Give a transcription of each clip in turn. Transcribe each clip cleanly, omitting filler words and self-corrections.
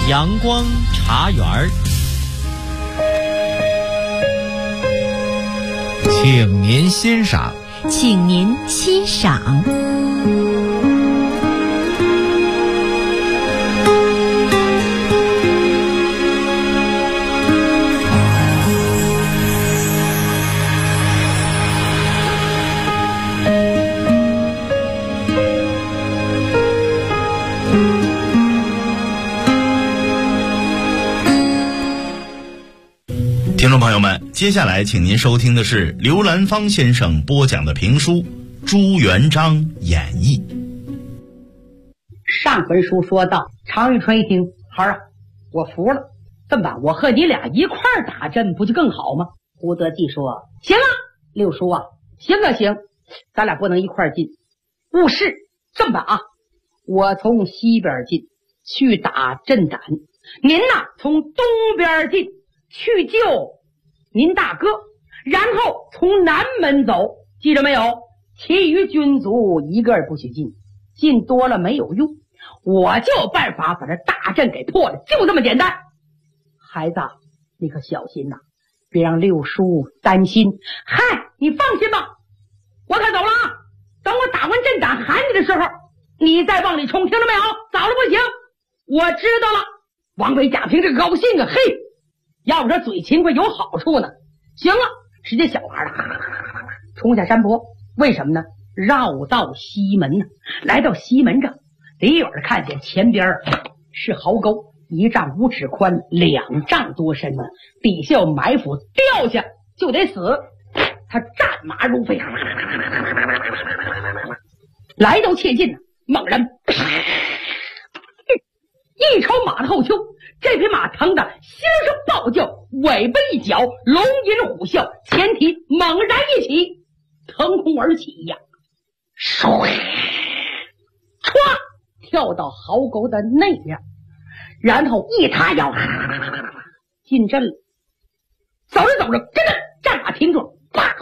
阳光茶园儿， 请您欣赏。 请您欣赏。 听众朋友们，接下来请您收听的是刘兰芳先生播讲的评书《朱元璋演义》。 上回书说到，常遇春一听，孩儿啊，我服了，这么办？我和你俩一块儿打阵，不就更好吗？胡德记说：行啊，六叔啊，行啊行，咱俩不能一块儿进。务事这么办啊，我从西边进去打镇胆，您呢从东边进去救您大哥，然后从南门走，记着没有？其余军卒一个也不许进，进多了没有用，我就有办法把这大阵给破了，就这么简单。孩子，你可小心呐，别让六叔担心。嗨，你放心吧，我可走了啊！等我打完阵胆喊你的时候，你再往里冲，听着没有？早了不行。我知道了。王伟贾平这个高兴啊，嘿，要不说嘴勤快有好处呢。行了，直接小孩冲下山坡，为什么呢？绕到西门呢。来到西门这，离远看见前边是壕沟，1丈5尺宽，2丈多深呢，底下有埋伏，掉下就得死。他战马如飞，来到切近，猛然一抽马的后丘，这匹马疼得心声暴叫，尾巴一绞，龙吟虎啸，前蹄猛然一起，腾空而起呀，唰跳到壕沟的内边，然后一叉腰进阵了。走着走着，跟着战马停住，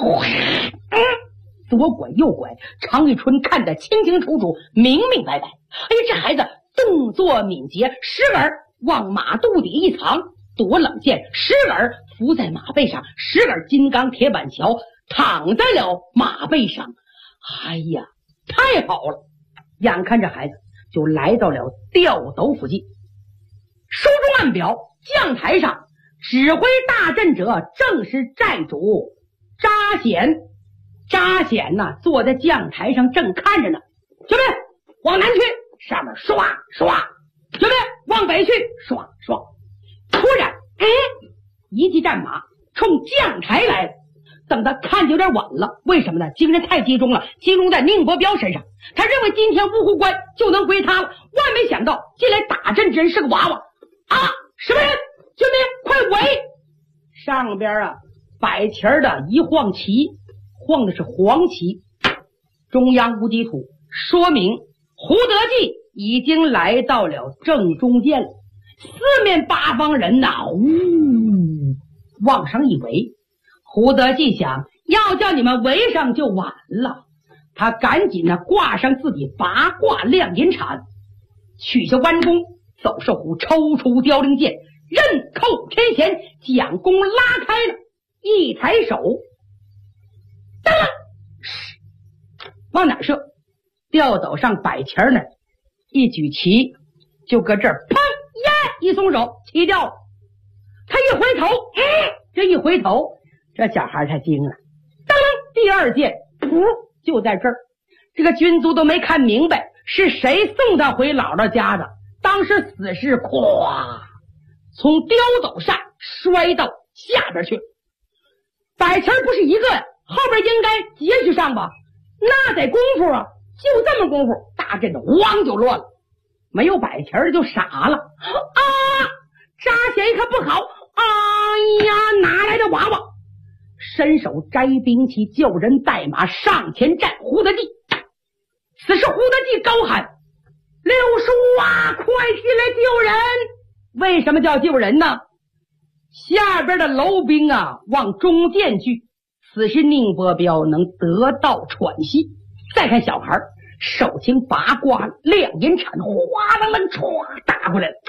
左拐右拐，常遇春看得清清楚楚，明明白白。哎，这孩子动作敏捷，时而往马肚底一藏，躲冷箭，时而伏在马背上，时而金刚铁板桥躺在了马背上。哎呀，太好了！眼看着孩子就来到了吊斗附近，书中暗表，将台上指挥大阵者正是寨主扎显。扎显呐，坐在将台上正看着呢。兄弟，往南去，上面刷刷；兄弟，往北去，刷刷。突然，一骑战马冲将台来了。等他看有点晚了，为什么呢？精神太集中了，集中在宁伯彪身上。他认为今天芜湖关就能归他了，万没想到进来打阵之人是个娃娃啊！什么人？兄弟，快围！上边啊，摆旗的一晃旗，晃的是黄旗，中央无敌土，说明胡德记已经来到了正中间了。四面八方人呐，往上一围。胡德记想，要叫你们围上就晚了，他赶紧挂上自己八卦亮银铲，取下弯弓，走兽虎，抽出凋零剑，刃扣天弦，将弓拉开了，一抬手，当啷，往哪射？吊斗上摆旗呢，一举旗就搁这儿，砰呀，一松手，旗掉了。他一回头，这一回头，这小孩太精了，当啷，第二箭，噗，就在这儿。这个军卒都没看明白是谁送他回姥姥家的，当时死士咵从吊斗上摔到下边去了。摆旗不是一个呀，后边应该接续上吧？那得功夫啊，就这么功夫，大阵的汪就乱了。没有摆旗的就傻了啊！扎显一看不好，哎呀，哪来的娃娃？伸手摘兵器，叫人带马上前战胡德记。此时胡德记高喊：六叔啊，快进来救人！为什么叫救人呢？下边的楼兵啊往中间聚，此时宁伯彪能得到喘息。再看小孩手擎八卦亮银铲，哗啦啦唰打过来了。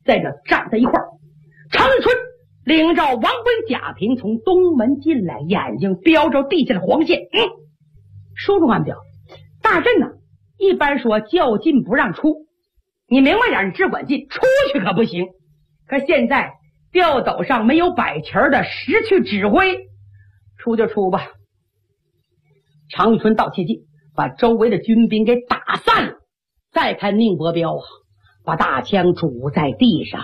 在这站在一块儿。常遇春领着王维、贾平从东门进来，眼睛标着地下的黄线。书中暗表，大阵呢一般说较进不让出，你明白点，你只管进，出去可不行。可现在吊斗上没有摆旗的，实去指挥，出就出吧。常遇春道切进，把周围的军兵给打散了。再看宁伯彪啊，把大枪拄在地上，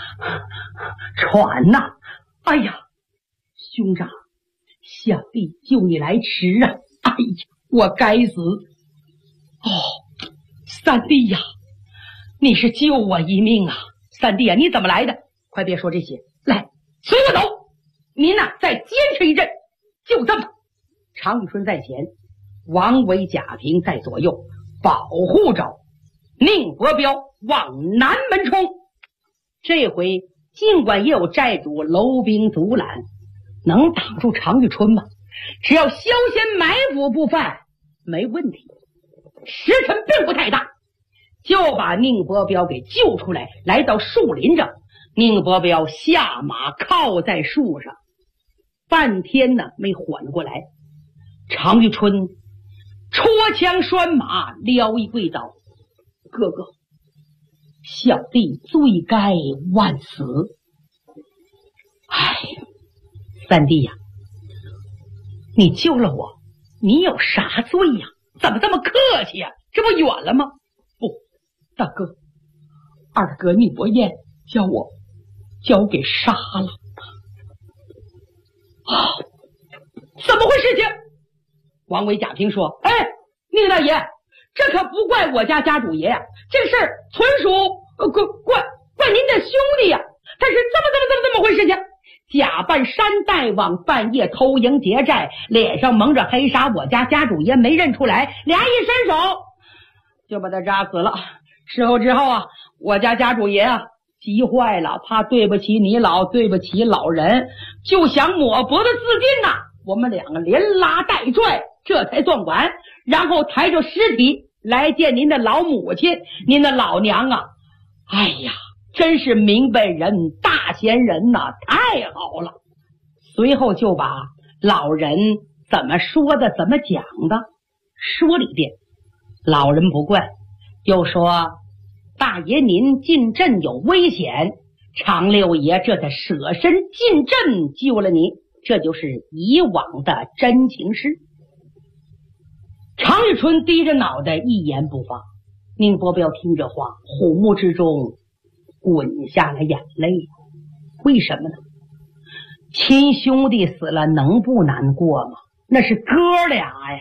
喘呐！哎呀，兄长，小弟救你来迟啊！哎呀，我该死！哦，三弟呀，你是救我一命啊！三弟啊，你怎么来的？快别说这些，来，随我走。您呐，再坚持一阵，就这么。常遇春在前，王维、贾平在左右，保护着宁伯彪往南门冲。这回尽管也有寨主楼兵阻拦，能挡住常遇春吗？只要消先埋伏不犯，没问题。时辰并不太大，就把宁伯彪给救出来，来到树林上。宁伯彪下马靠在树上，半天呢没缓过来。常遇春戳枪拴马，撩一跪倒：哥哥，小弟罪该万死。哎，三弟呀，你救了我，你有啥罪呀？怎么这么客气呀？这不远了吗？不，大哥，二哥宁伯彦将我给杀了。啊，怎么回事情？王维、贾平说：哎，宁大爷，这可不怪我家家主爷呀，这事儿纯属怪您的兄弟呀。他是这么回事情，假扮山大王，半夜偷营劫寨，脸上蒙着黑纱，我家家主爷没认出来，俩一伸手就把他扎死了。事后之后啊，我家家主爷啊急坏了，怕对不起你老，对不起老人，就想抹脖子自尽呐。我们两个连拉带拽，这才算完，然后抬着尸体来见您的老母亲，您的老娘啊，哎呀，真是明白人，大贤人呐，太好了。随后就把老人怎么说的怎么讲的说了一遍。老人不惯，又说大爷您进镇有危险，常六爷这才舍身进镇救了你，这就是以往的真情事。常遇春低着脑袋一言不发。宁伯彪听着话，虎目之中滚下了眼泪。为什么呢？亲兄弟死了能不难过吗？那是哥俩呀。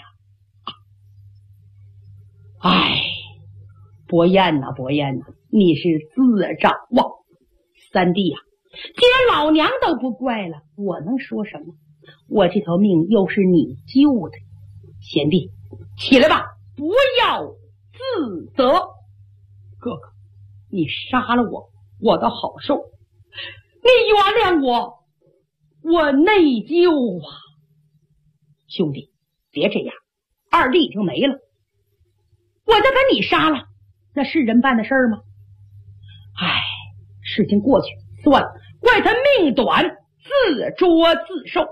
哎，伯彦呐，伯彦呐，你是自找啊。三弟呀，既然老娘都不怪了，我能说什么？我这条命又是你救的。贤弟，起来吧，不要自责。哥哥，你杀了我，我倒好受。你原谅我，我内疚啊。兄弟，别这样，二弟已经没了，我再把你杀了，那是人办的事儿吗？唉，事情过去算了，怪他命短，自作自受。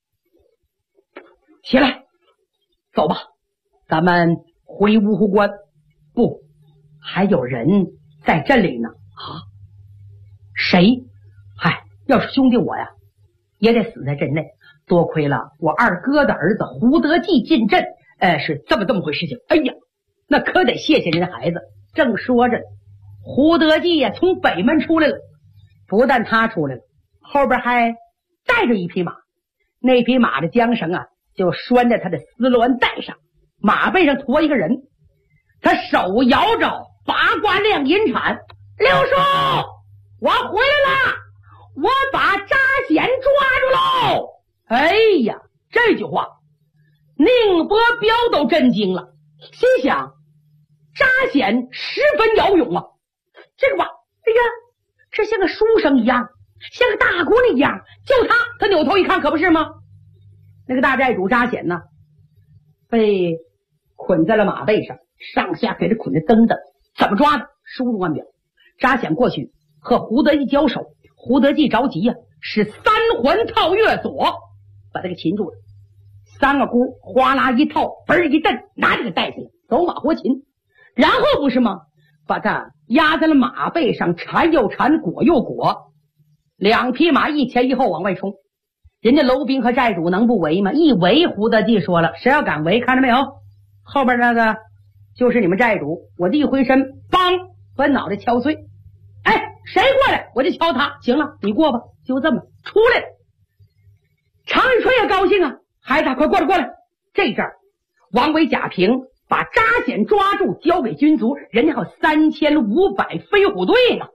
起来，走吧，咱们回芜湖关。不，还有人在镇里呢。啊？谁？嗨，要是兄弟我呀，也得死在镇内。多亏了我二哥的儿子胡德济进镇，是这么回事情。哎呀，那可得谢谢人家孩子。正说着，胡德济呀从北门出来了。不但他出来了，后边还带着一匹马。那匹马的缰绳啊，就拴在他的丝鸾带上，马背上驮一个人。他手摇着八卦亮银铲：六叔，我回来了，我把扎显抓住喽！哎呀，这句话宁伯彪都震惊了，心想扎显十分骁勇啊，这个吧，哎呀，这像个书生一样，像个大姑娘一样，就他扭头一看，可不是吗？那个大寨主扎显呢，被捆在了马背上，上下给他捆得蹬的。怎么抓的？书中暗表，扎显过去和胡德义交手。胡德义着急呀，是三环套月锁把他给擒住了。三个箍哗啦一套，嘣一蹬，拿这个带下来，走马活擒。然后不是吗？把他压在了马背上，缠又缠，裹又裹，两匹马一前一后往外冲。人家楼兵和寨主能不围吗？一围，胡德义说了，谁要敢围，看着没有，后边那个就是你们寨主。我这一回身，梆，把脑袋敲碎。哎，谁过来我就敲他。行了，你过吧。就这么出来了。常遇春也高兴啊，孩子快过来过来。这阵儿王维、贾平把扎显抓住，交给军卒，人家还有3500飞虎队呢。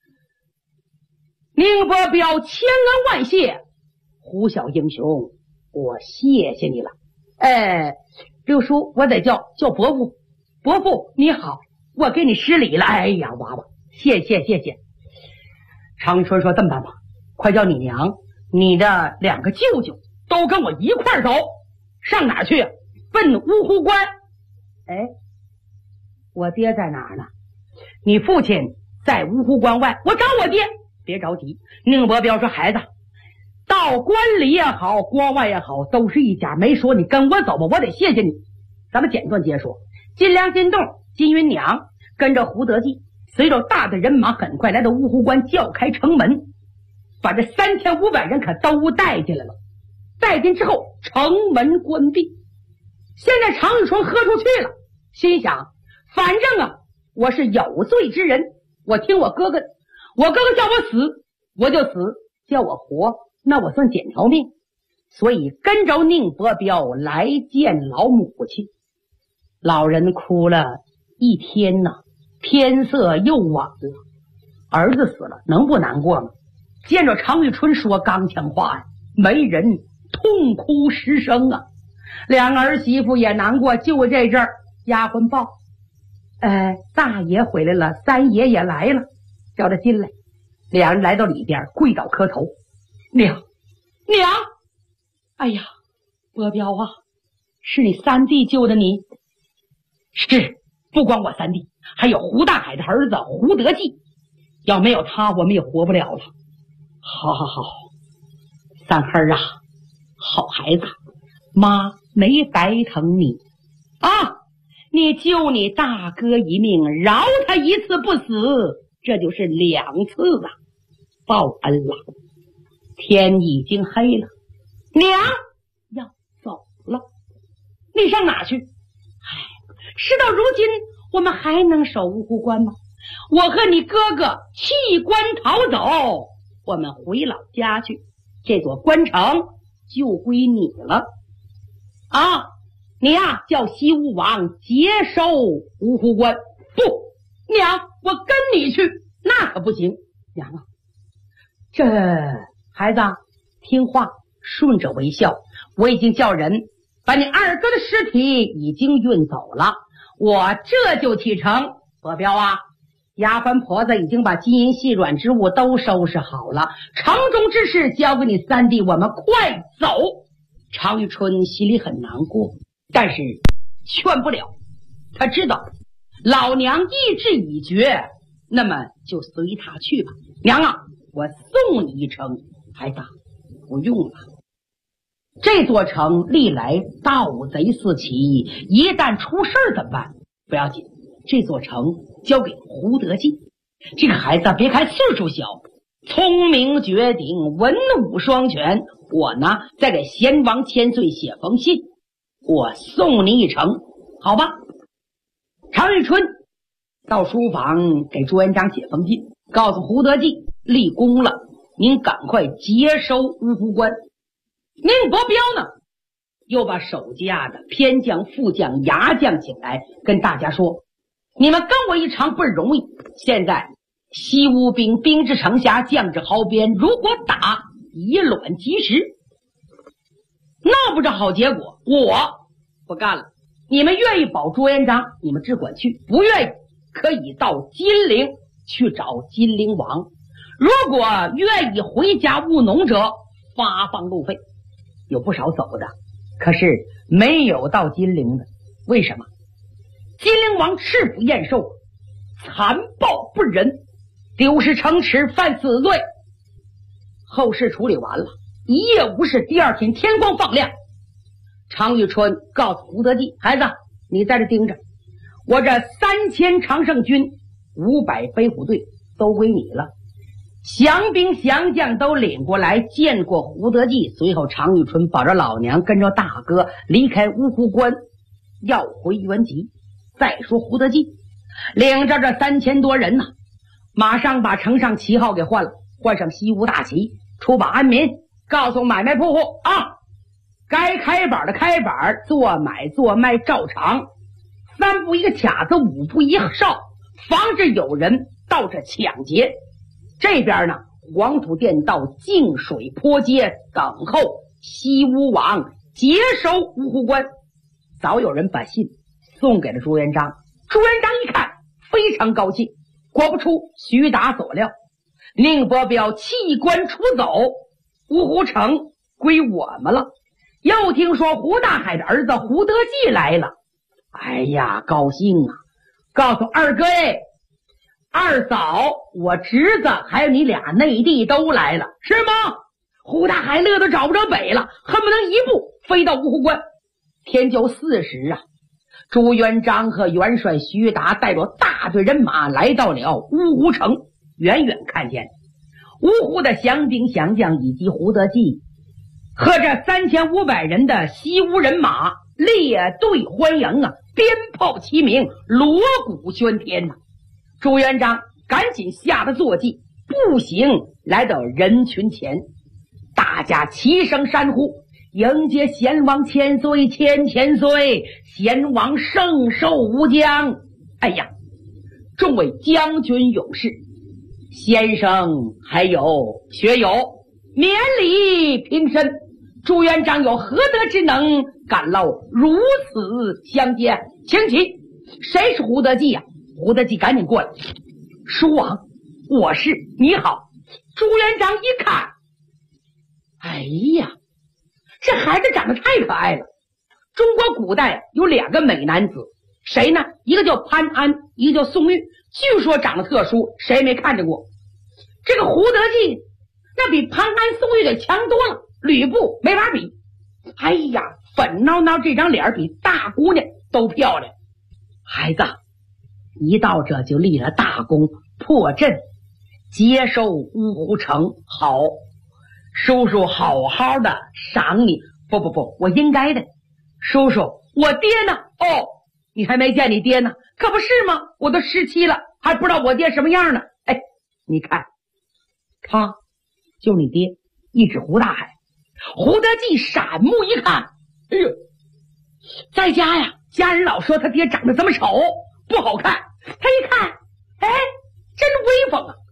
宁伯彪千恩万谢，胡小英雄，我谢谢你了。六叔，我得叫伯父。伯父你好，我给你施礼了。哎呀，娃娃，谢谢。常遇春说，这么办吧，快叫你娘、你的2个舅舅都跟我一块儿走。上哪儿去？奔乌湖关。哎，我爹在哪儿呢？你父亲在乌湖关外，我找我爹。别着急。宁伯彪说，孩子，到关里也好，关外也好，都是一家，没说你跟我走吧，我得谢谢你。咱们简短接说。金梁、金洞、金云娘跟着胡德义，随着大的人马，很快来到乌湖关，叫开城门，把这3500人可都带进来了。带进之后，城门关闭。现在常遇春喝出去了，心想，反正啊，我是有罪之人，我听我哥哥叫我死我就死，叫我活那我算捡条命。所以跟着宁伯彪来见老母亲。老人哭了一天呐，天色又晚了。儿子死了，能不难过吗？见着常遇春说刚强话呀，没人痛哭失声啊。两个儿媳妇也难过。就这阵儿，丫鬟报，大爷回来了，三爷也来了，叫他进来。两人来到里边，跪倒磕头。娘，哎呀，伯彪啊，是你三弟救的你。是，不光我三弟，还有胡大海的儿子胡德义，要没有他，我们也活不了了。好，三孩啊，好孩子，妈没白疼你啊！你救你大哥一命，饶他一次不死，这就是2次啊，报恩了。天已经黑了，娘要走了，你上哪去？事到如今，我们还能守乌湖关吗？我和你哥哥弃关逃走，我们回老家去，这座关城就归你了啊！你呀，叫西吴王接收乌湖关。不，娘，我跟你去。那可不行。娘啊，这孩子听话，顺着为孝。我已经叫人把你二哥的尸体已经运走了，我这就启程。伯彪啊，丫鬟婆子已经把金银细软之物都收拾好了，城中之事交给你三弟，我们快走。常遇春心里很难过，但是劝不了。他知道老娘意志已决，那么就随他去吧。娘啊，我送你一程。孩子，不用了。这座城历来盗贼四起，一旦出事怎么办？不要紧，这座城交给胡德进。这个孩子别看岁数小，聪明绝顶，文武双全。我呢，再给贤王千岁写封信，我送你一程，好吧？常遇春到书房给朱元璋写封信，告诉胡德进立功了，您赶快接收乌湖关。宁伯彪呢，又把手下的偏将、副将、牙将请来，跟大家说：你们跟我一场不容易。现在西乌兵兵至城下，将至壕边，如果打，以卵击石，闹不着好结果。我不干了。你们愿意保朱元璋，你们只管去；不愿意，可以到金陵去找金陵王。如果愿意回家务农者，发放路费。有不少走的，可是没有到金陵的。为什么？金陵王赤腹燕瘦，残暴不仁。 丢失城池，犯死罪。后事处理完了，一夜无事。第二天天光放亮，常遇春告诉胡德记：“孩子，你在这盯着，我这3000常胜军、500飞虎队都归你了。”降兵降将都领过来见过胡德记。随后常遇春保着老娘跟着大哥离开芜湖关，要回原籍。再说胡德记领着这3000多人呢，马上把城上旗号给换了，换上西吴大旗，出把安民，告诉买卖铺户啊，该开板的开板，做买做卖照常，3步一个卡子，5步一哨，防止有人到这抢劫。这边呢，黄土店到净水坡街等候西吴王截收芜湖关。早有人把信送给了朱元璋，朱元璋一看非常高兴。果不出徐达所料，宁伯彪弃官出走，芜湖城归我们了。又听说胡大海的儿子胡德记来了，哎呀，高兴啊！告诉二哥二嫂，我侄子还有你俩内地都来了，是吗？胡大海乐得找不着北了，恨不能一步飞到芜湖关。天就4时啊，朱元璋和元帅徐达带着大队人马来到了芜湖城。远远看见芜湖的降兵降将以及胡德记和这3500人的西吴人马列队欢迎啊，鞭炮齐鸣，锣鼓喧天呐。朱元璋赶紧下了坐骑，步行来到人群前，大家齐声山呼，迎接贤王千岁，千岁，贤王圣寿无疆。哎呀，众位将军勇士，先生还有学友，免礼平身。朱元璋有何德之能，敢劳如此相接？请起。谁是胡德记啊？胡德记赶紧过来。叔王，我是。你好。朱元璋一看，哎呀，这孩子长得太可爱了。中国古代有2个美男子，谁呢？一个叫潘安，一个叫宋玉，据说长得特殊，谁没看见过？这个胡德记那比潘安、宋玉给强多了，吕布没法比。哎呀，粉挠挠这张脸比大姑娘都漂亮。孩子一到这就立了大功，破阵接收芜湖城。好，叔叔好好的赏你。不，我应该的。叔叔，我爹呢？哦，你还没见你爹呢，可不是吗？我都17了，还不知道我爹什么样呢。哎，你看他就是你爹。一指胡大海。胡德记闪目一看，哎呦，在家呀，家人老说他爹长得这么丑，不好看。他一看，哎，真威风啊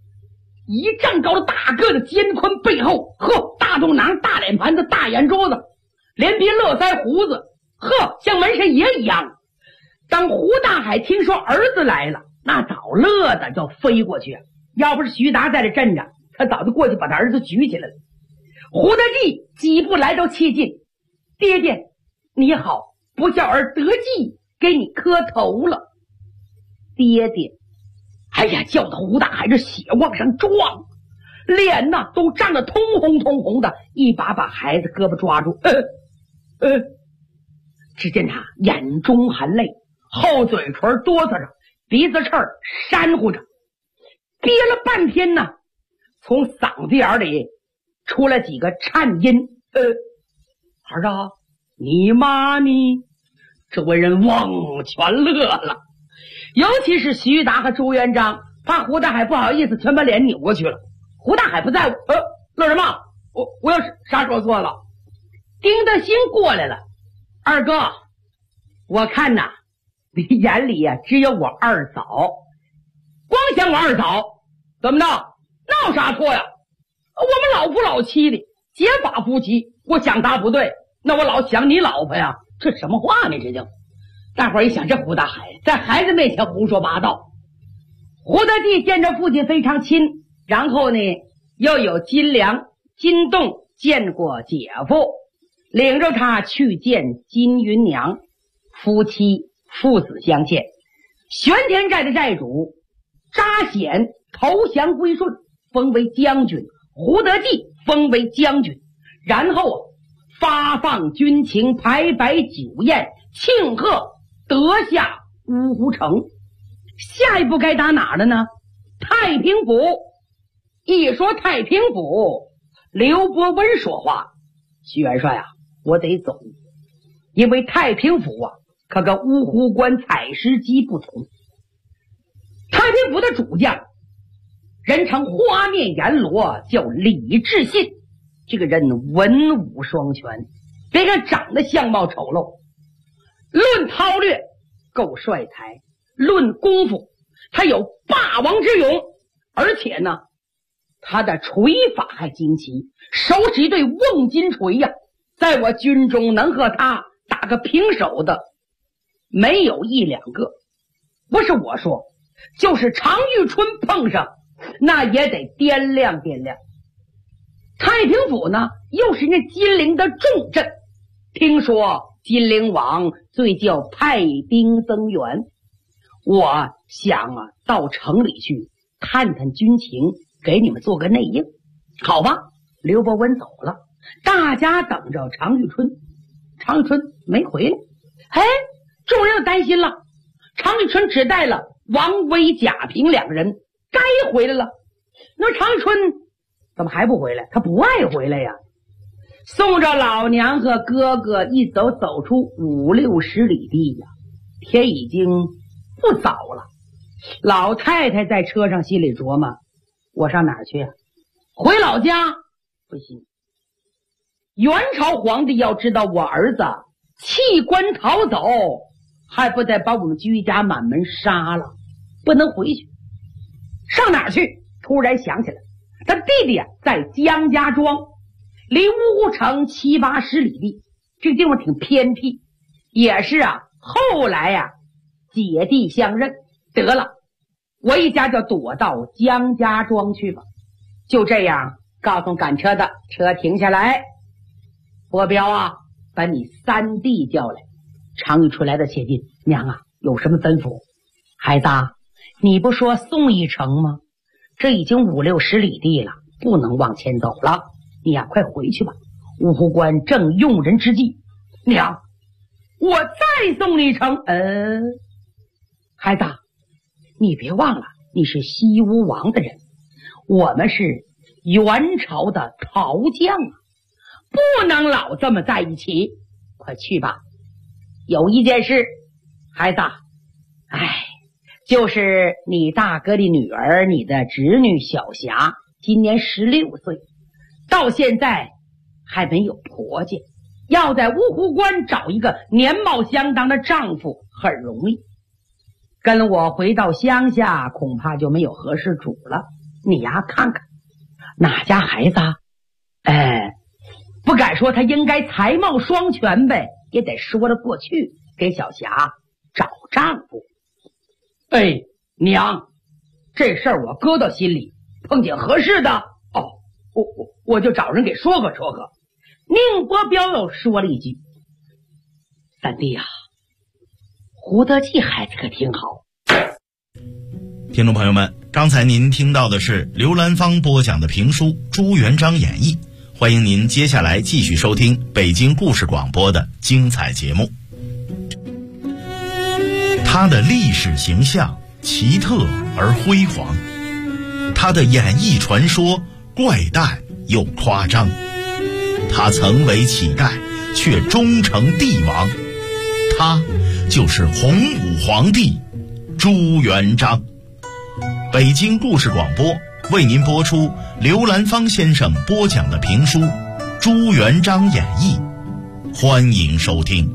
！1丈高的大个子，肩宽背厚，呵，大肚囊，大脸盘子，大眼珠子，连鬓络腮胡子，呵，像门神爷一样。当胡大海听说儿子来了，那早乐的就飞过去。要不是徐达在这镇着，他早就过去把他儿子举起来了。胡德记几步来到切近，爹爹你好，不孝儿德记给你磕头了。爹爹，哎呀，叫的胡大海这血往上撞，脸呐都涨得通红的，一把把孩子胳膊抓住。只见他眼中含泪，后嘴唇哆嗦着，鼻子翅扇呼着，憋了半天呢，从嗓子眼里出了几个颤音。儿啊，你妈咪。周围人汪全乐了，尤其是徐达和朱元璋，怕胡大海不好意思，全把脸扭过去了。胡大海不在乎，乐什么？我要是啥说错了？丁德兴过来了。二哥，我看呐，你眼里呀只有我二嫂，光想我二嫂，怎么着？闹啥错呀？我们老夫老妻的结发夫妻，我想他不对，那我老想你老婆呀，这什么话呢？这就大伙儿一想，这胡大海在孩子面前胡说八道。胡德记见着父亲非常亲，然后呢又有金良、金栋见过姐夫，领着他去见金云娘，夫妻父子相见。玄田寨的寨主扎显投降归顺，封为将军；胡德济封为将军。然后发放军情，排摆酒宴，庆贺得下芜湖城。下一步该打哪儿了呢？太平府。一说太平府，刘伯温说话：徐元帅啊，我得走，因为太平府啊可跟芜湖关采石矶不同。太平府的主将人称花面阎罗，叫李志信。这个人文武双全，别看长得相貌丑陋，论韬略够帅才，论功夫他有霸王之勇，而且呢他的锤法还惊奇，手指一对瓮金锤呀，在我军中能和他打个平手的没有一两个。不是我说，就是常遇春碰上那也得掂量掂量。太平府呢又是那金陵的重镇，听说金陵王最叫派兵增援，我想啊到城里去探探军情，给你们做个内应。好吧，刘伯温走了，大家等着常遇春。常遇春没回来，众人又担心了。常遇春只带了王威、贾平两个人，该回来了。那常遇春怎么还不回来？他不爱回来呀。送着老娘和哥哥一走出50-60里地呀，天已经不早了。老太太在车上心里琢磨：我上哪儿去？回老家？不行。元朝皇帝要知道我儿子弃官逃走，还不得把我们居家满门杀了？不能回去。上哪儿去？突然想起来，他弟弟啊在江家庄，离芜湖城70-80里地，这个地方挺偏僻，也是啊后来啊姐弟相认。得了，我一家就躲到江家庄去吧。就这样告诉赶车的，车停下来，伯彪啊，把你三弟叫来。常遇春来的切近，娘啊，有什么吩咐？孩子啊，你不说送一程吗？这已经50-60里地了，不能往前走了，你呀快回去吧，芜湖关正用人之际。娘，我再送你一程。孩子，你别忘了，你是西吴王的人，我们是元朝的陶将啊，不能老这么在一起。快去吧。有一件事，孩子，就是你大哥的女儿，你的侄女小霞，今年16岁，到现在还没有婆家，要在芜湖关找一个年貌相当的丈夫很容易，跟我回到乡下恐怕就没有合适主了。你呀看看哪家孩子啊，不敢说他应该才貌双全呗，也得说得过去，给小霞找丈夫。娘，这事儿我搁到心里，碰见合适的我就找人给说和。宁伯彪又说了一句：三弟啊，胡德济孩子可挺好。 听众朋友们，刚才您听到的是刘兰芳播讲的评书《朱元璋演义》，欢迎您接下来继续收听北京故事广播的精彩节目。他的历史形象奇特而辉煌，他的演绎传说怪诞又夸张，他曾为乞丐却终成帝王，他就是洪武皇帝朱元璋。北京故事广播为您播出刘兰芳先生播讲的评书《朱元璋演义》，欢迎收听。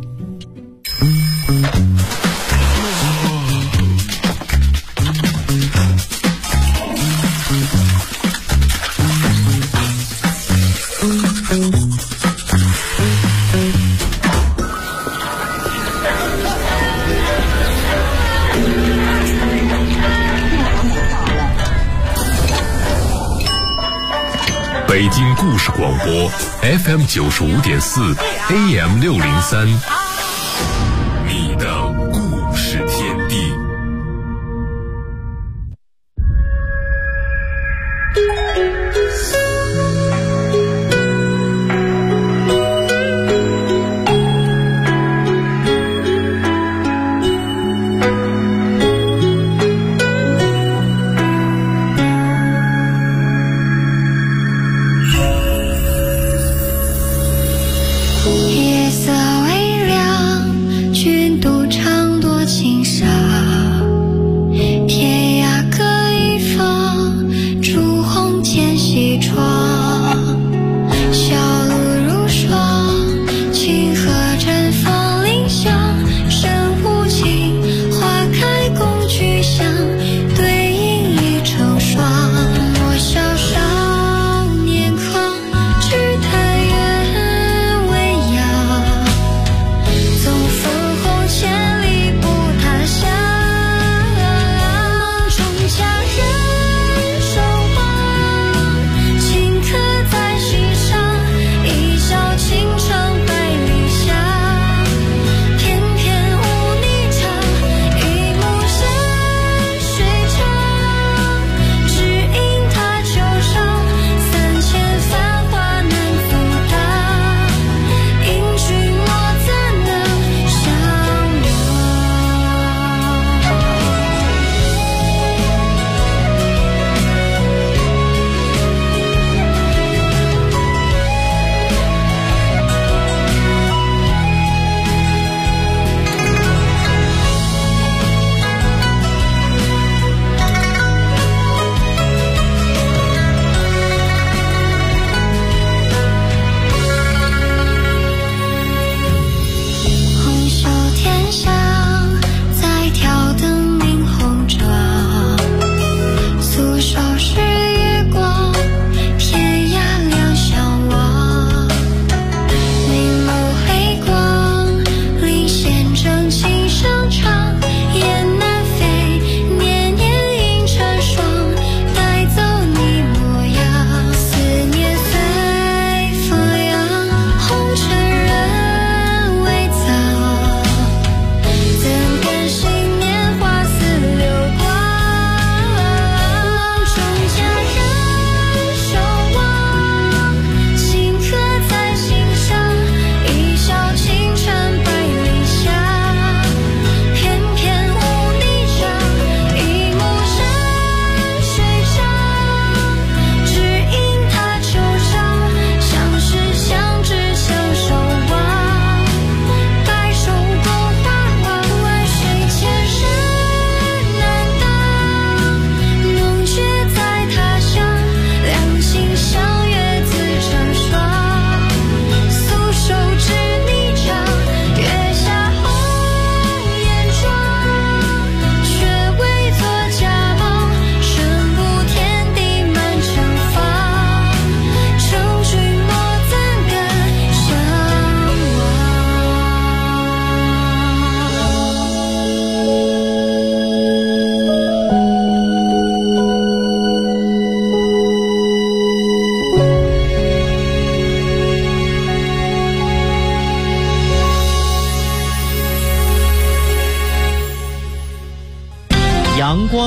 北京故事广播 FM 95.4 AM 603，你的故事天地。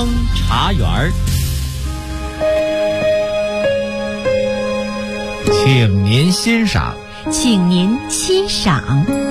茶园， 请您欣赏。 请您欣赏。